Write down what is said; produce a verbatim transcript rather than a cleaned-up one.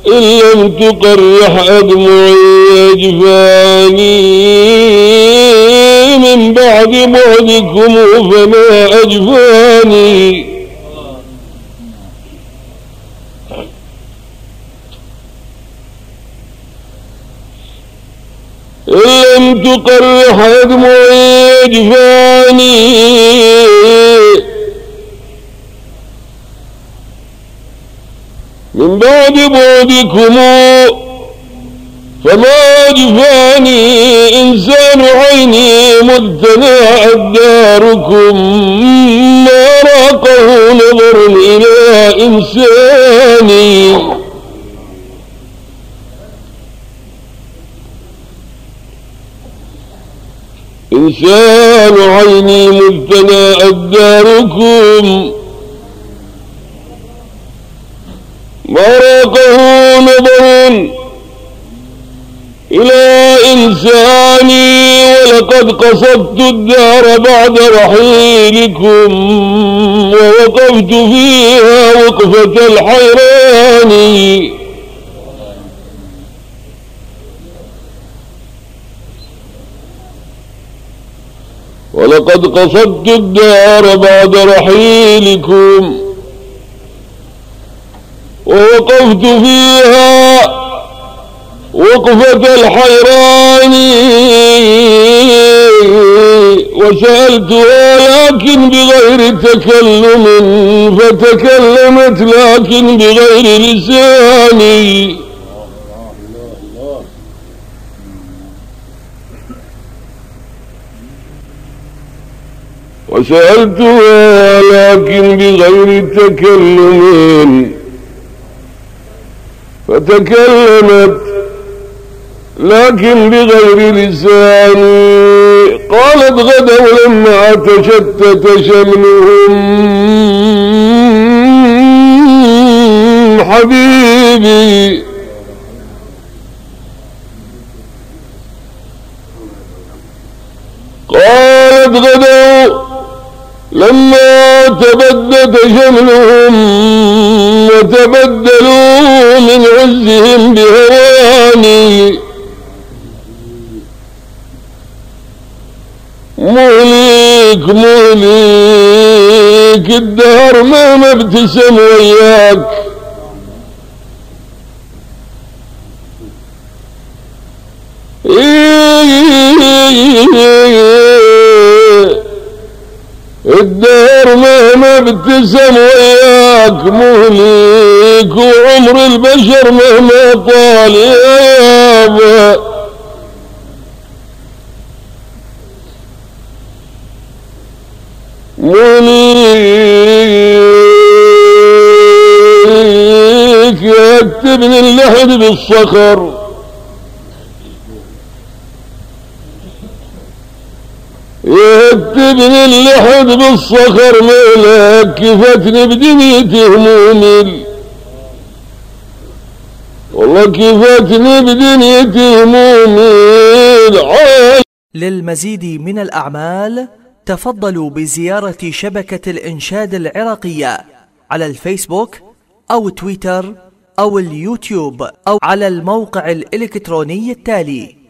إن لم تقرح أدمعي أجفاني من بعد بعدكم فما أجفاني. إن لم تقرح أدمعي أجفاني من بعد بعدكم فما أجفاني. إنسان عيني مجتنى أداركم ما راقه نظر إلى إنساني. إنسان عيني مجتنى أداركم ما راقه نظر إلى إنساني. ولقد قصدت الدار بعد رحيلكم ووقفت فيها وقفة الحيران. ولقد قصدت الدار بعد رحيلكم ووقفت فيها وقفة الحيران. وسألتها لكن بغير تكلم فتكلمت لكن بغير لساني. وسألتها لكن بغير تكلم فتكلمت لكن بغير لساني. قالت غدوا لما تشتت شملهم حبيبي. قالت غدوا لما تبدد شملهم وتبدلوا من عزهم بهواني. مهليك مهليك الدهر ما مبتسم وياك. الدهر مهما ابتسم وياك مهليك. وعمر البشر مهما طال يابا مهليك. يكتبني اللحد بالصخر يكتبني اللحد بالصخر ميلك. كفتني بدنيتي همومي والله كفتني بدنيتي همومي. للمزيد من الأعمال تفضلوا بزيارة شبكة الإنشاد العراقية على الفيسبوك أو تويتر أو اليوتيوب أو على الموقع الإلكتروني التالي